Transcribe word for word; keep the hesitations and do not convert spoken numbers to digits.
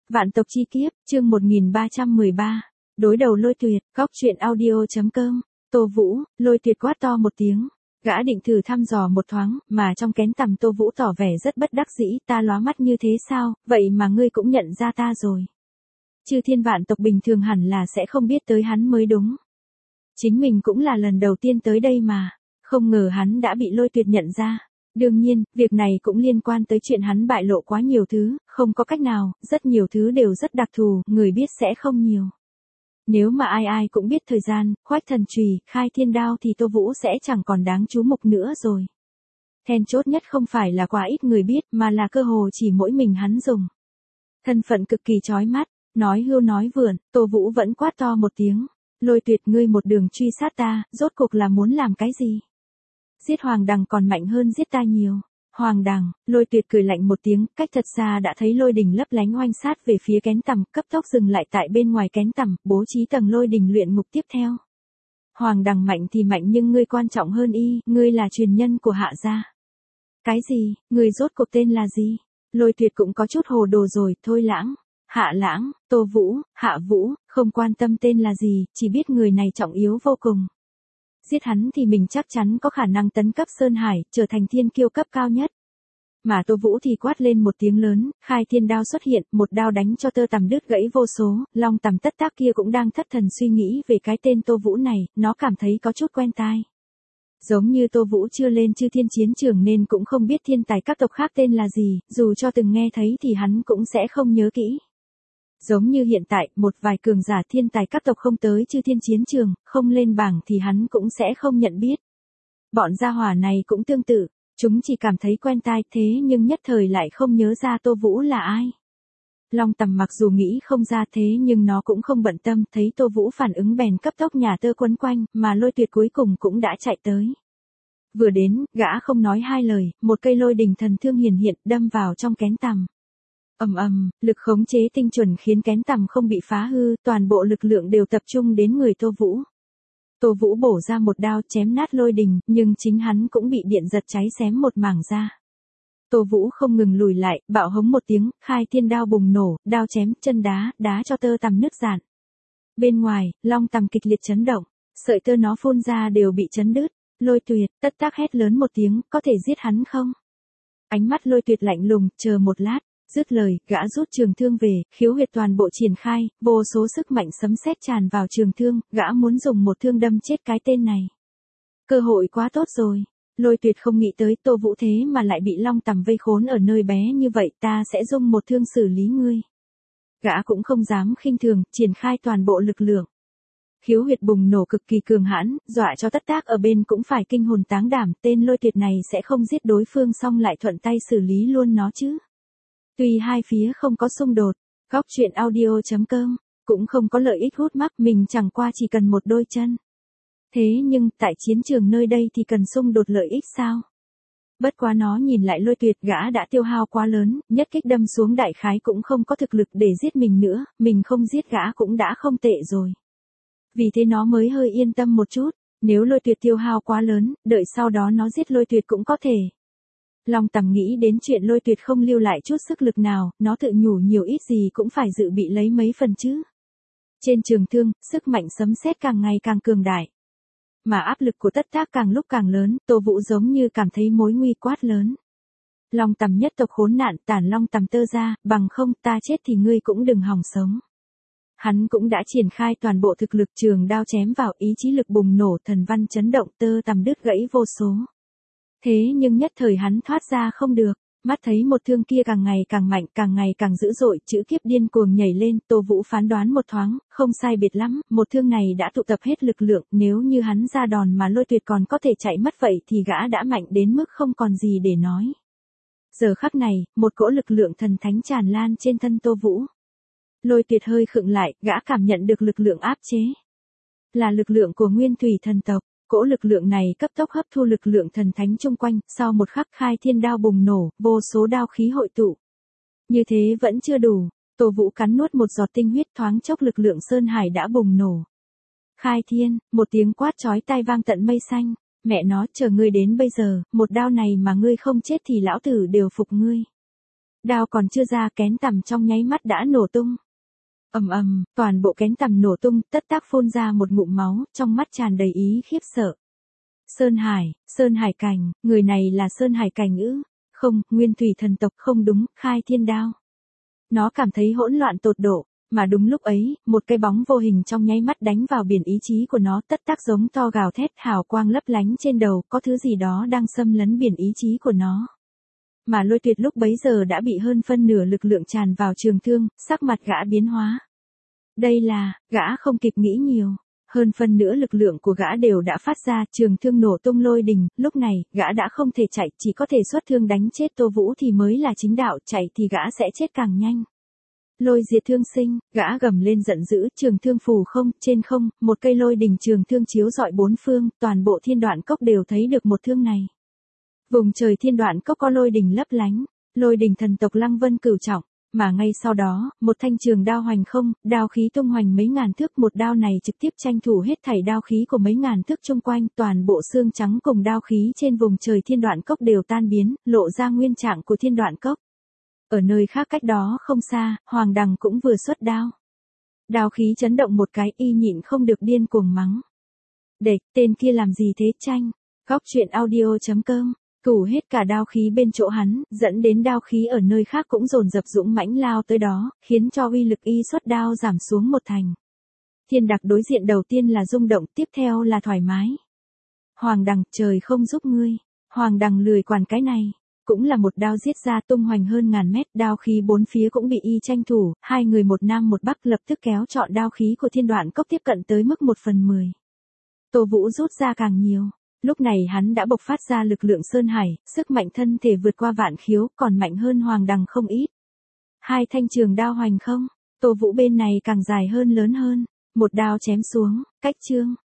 Vạn tộc chi kiếp, chương một nghìn ba trăm mười ba. Đối đầu Lôi Tuyệt, góc truyện audio.com. Tô Vũ, Lôi Tuyệt quát to một tiếng. Gã định thử thăm dò một thoáng, mà trong kén tằm Tô Vũ tỏ vẻ rất bất đắc dĩ. Ta lóa mắt như thế sao, vậy mà ngươi cũng nhận ra ta rồi. Chư thiên vạn tộc bình thường hẳn là sẽ không biết tới hắn mới đúng. Chính mình cũng là lần đầu tiên tới đây mà. Không ngờ hắn đã bị Lôi Tuyệt nhận ra. Đương nhiên, việc này cũng liên quan tới chuyện hắn bại lộ quá nhiều thứ, không có cách nào, rất nhiều thứ đều rất đặc thù, người biết sẽ không nhiều. Nếu mà ai ai cũng biết thời gian, khoách thần chùy, khai thiên đao thì Tô Vũ sẽ chẳng còn đáng chú mục nữa rồi. Then chốt nhất không phải là quá ít người biết mà là cơ hồ chỉ mỗi mình hắn dùng. Thân phận cực kỳ chói mắt, nói hưu nói vượn, Tô Vũ vẫn quát to một tiếng. Lôi Tuyệt, ngươi một đường truy sát ta, rốt cuộc là muốn làm cái gì? Giết Hoàng Đằng còn mạnh hơn giết ta nhiều. Hoàng Đằng, Lôi Tuyệt cười lạnh một tiếng, cách thật xa đã thấy lôi đình lấp lánh oanh sát về phía kén tằm, cấp tốc dừng lại tại bên ngoài kén tằm, bố trí tầng lôi đình luyện ngục tiếp theo. Hoàng Đằng mạnh thì mạnh nhưng ngươi quan trọng hơn y, ngươi là truyền nhân của Hạ gia. Cái gì, ngươi rốt cuộc tên là gì? Lôi Tuyệt cũng có chút hồ đồ rồi, thôi lãng. Hạ Lãng, Tô Vũ, Hạ Vũ, không quan tâm tên là gì, chỉ biết người này trọng yếu vô cùng. Giết hắn thì mình chắc chắn có khả năng tấn cấp Sơn Hải, trở thành thiên kiêu cấp cao nhất. Mà Tô Vũ thì quát lên một tiếng lớn, khai thiên đao xuất hiện, một đao đánh cho tơ tằm đứt gãy vô số, long tằm tất tác kia cũng đang thất thần suy nghĩ về cái tên Tô Vũ này, nó cảm thấy có chút quen tai. Giống như Tô Vũ chưa lên chư thiên chiến trường nên cũng không biết thiên tài các tộc khác tên là gì, dù cho từng nghe thấy thì hắn cũng sẽ không nhớ kỹ. Giống như hiện tại, một vài cường giả thiên tài các tộc không tới chư thiên chiến trường, không lên bảng thì hắn cũng sẽ không nhận biết. Bọn gia hỏa này cũng tương tự, chúng chỉ cảm thấy quen tai thế nhưng nhất thời lại không nhớ ra Tô Vũ là ai. Long tằm mặc dù nghĩ không ra thế nhưng nó cũng không bận tâm, thấy Tô Vũ phản ứng bèn cấp tốc nhà tơ quấn quanh, mà Lôi Tuyệt cuối cùng cũng đã chạy tới. Vừa đến, gã không nói hai lời, một cây lôi đình thần thương hiển hiện đâm vào trong kén tằm. Ầm ầm, lực khống chế tinh chuẩn khiến kén tằm không bị phá hư, toàn bộ lực lượng đều tập trung đến người Tô Vũ. Tô Vũ bổ ra một đao chém nát lôi đình, nhưng chính hắn cũng bị điện giật cháy xém một mảng ra. Tô Vũ không ngừng lùi lại, bạo hống một tiếng, khai thiên đao bùng nổ, đao chém, chân đá, đá cho tơ tằm nứt rạn. Bên ngoài, long tằm kịch liệt chấn động, sợi tơ nó phun ra đều bị chấn đứt. Lôi Tuyệt, tất tác hét lớn một tiếng, có thể giết hắn không? Ánh mắt Lôi Tuyệt lạnh lùng, chờ một lát. Dứt lời, gã rút trường thương về, khiếu huyệt toàn bộ triển khai, vô số sức mạnh sấm sét tràn vào trường thương, gã muốn dùng một thương đâm chết cái tên này. Cơ hội quá tốt rồi. Lôi Tuyệt không nghĩ tới Tô Vũ thế mà lại bị long tằm vây khốn ở nơi bé như vậy, ta sẽ dùng một thương xử lý ngươi. Gã cũng không dám khinh thường, triển khai toàn bộ lực lượng. Khiếu huyệt bùng nổ cực kỳ cường hãn, dọa cho tất tác ở bên cũng phải kinh hồn táng đảm, tên Lôi Tuyệt này sẽ không giết đối phương xong lại thuận tay xử lý luôn nó chứ. Tuy hai phía không có xung đột, góc truyện audio.com, cũng không có lợi ích hút mắc, mình chẳng qua chỉ cần một đôi chân. Thế nhưng, tại chiến trường nơi đây thì cần xung đột lợi ích sao? Bất quá nó nhìn lại Lôi Tuyệt, gã đã tiêu hao quá lớn, nhất kích đâm xuống đại khái cũng không có thực lực để giết mình nữa, mình không giết gã cũng đã không tệ rồi. Vì thế nó mới hơi yên tâm một chút, nếu Lôi Tuyệt tiêu hao quá lớn, đợi sau đó nó giết Lôi Tuyệt cũng có thể. Long tằm nghĩ đến chuyện Lôi Tuyệt không lưu lại chút sức lực nào, nó tự nhủ nhiều ít gì cũng phải dự bị lấy mấy phần chứ. Trên trường thương, sức mạnh sấm sét càng ngày càng cường đại. Mà áp lực của tất tác càng lúc càng lớn, Tô Vũ giống như cảm thấy mối nguy quát lớn. Long tằm nhất tộc khốn nạn, tản long tằm tơ ra, bằng không ta chết thì ngươi cũng đừng hòng sống. Hắn cũng đã triển khai toàn bộ thực lực, trường đao chém vào, ý chí lực bùng nổ, thần văn chấn động, tơ tằm đứt gãy vô số. Thế nhưng nhất thời hắn thoát ra không được, mắt thấy một thương kia càng ngày càng mạnh, càng ngày càng dữ dội, chữ kiếp điên cuồng nhảy lên, Tô Vũ phán đoán một thoáng, không sai biệt lắm, một thương này đã tụ tập hết lực lượng, nếu như hắn ra đòn mà Lôi Tuyệt còn có thể chạy mất vậy thì gã đã mạnh đến mức không còn gì để nói. Giờ khắc này, một cỗ lực lượng thần thánh tràn lan trên thân Tô Vũ. Lôi Tuyệt hơi khựng lại, gã cảm nhận được lực lượng áp chế. Là lực lượng của Nguyên Thủy thần tộc. Cỗ lực lượng này cấp tốc hấp thu lực lượng thần thánh chung quanh, sau một khắc khai thiên đao bùng nổ, vô số đao khí hội tụ. Như thế vẫn chưa đủ, Tô Vũ cắn nuốt một giọt tinh huyết, thoáng chốc lực lượng Sơn Hải đã bùng nổ. Khai thiên, một tiếng quát chói tai vang tận mây xanh, mẹ nó, chờ ngươi đến bây giờ, một đao này mà ngươi không chết thì lão tử đều phục ngươi. Đao còn chưa ra, kén tằm trong nháy mắt đã nổ tung. Ầm ầm, toàn bộ kén tằm nổ tung, Tất Tác phun ra một ngụm máu, trong mắt tràn đầy ý khiếp sợ. Sơn Hải, Sơn Hải Cảnh, người này là Sơn Hải Cảnh ư? Không, Nguyên Thủy thần tộc, không đúng, Khai Thiên Đao. Nó cảm thấy hỗn loạn tột độ, mà đúng lúc ấy, một cái bóng vô hình trong nháy mắt đánh vào biển ý chí của nó. Tất Tác giống to gào thét, hào quang lấp lánh trên đầu, có thứ gì đó đang xâm lấn biển ý chí của nó. Mà Lôi Tuyệt lúc bấy giờ đã bị hơn phân nửa lực lượng tràn vào trường thương, sắc mặt gã biến hóa. Đây là, gã không kịp nghĩ nhiều. Hơn phân nửa lực lượng của gã đều đã phát ra, trường thương nổ tung lôi đình, lúc này, gã đã không thể chạy, chỉ có thể xuất thương đánh chết Tô Vũ thì mới là chính đạo, chạy thì gã sẽ chết càng nhanh. Lôi diệt thương sinh, gã gầm lên giận dữ, trường thương phù không, trên không, một cây lôi đình trường thương chiếu rọi bốn phương, toàn bộ Thiên Đoạn Cốc đều thấy được một thương này. Vùng trời Thiên Đoạn Cốc có lôi đình lấp lánh, lôi đình thần tộc Lăng Vân Cửu Trọng, mà ngay sau đó, một thanh trường đao hoành không, đao khí tung hoành mấy ngàn thước, một đao này trực tiếp tranh thủ hết thảy đao khí của mấy ngàn thước chung quanh, toàn bộ xương trắng cùng đao khí trên vùng trời Thiên Đoạn Cốc đều tan biến, lộ ra nguyên trạng của Thiên Đoạn Cốc. Ở nơi khác cách đó không xa, Hoàng Đằng cũng vừa xuất đao. Đao khí chấn động một cái, y nhịn không được điên cuồng mắng. Đệt, tên kia làm gì thế tranh? Góc truyện audio chấm com. Củ hết cả đao khí bên chỗ hắn, dẫn đến đao khí ở nơi khác cũng dồn dập dũng mãnh lao tới đó, khiến cho uy lực y xuất đao giảm xuống một thành. Thiên Đặc đối diện đầu tiên là rung động, tiếp theo là thoải mái. Hoàng Đằng, trời không giúp ngươi. Hoàng Đằng lười quản cái này. Cũng là một đao giết ra tung hoành hơn ngàn mét, đao khí bốn phía cũng bị y tranh thủ, hai người một nam một bắc lập tức kéo trọn đao khí của Thiên Đoạn Cốc tiếp cận tới mức một phần mười. Tô Vũ rút ra càng nhiều. Lúc này hắn đã bộc phát ra lực lượng Sơn Hải, sức mạnh thân thể vượt qua vạn khiếu, còn mạnh hơn Hoàng Đằng không ít. Hai thanh trường đao hoành không, Tô Vũ bên này càng dài hơn lớn hơn, một đao chém xuống, cách chương.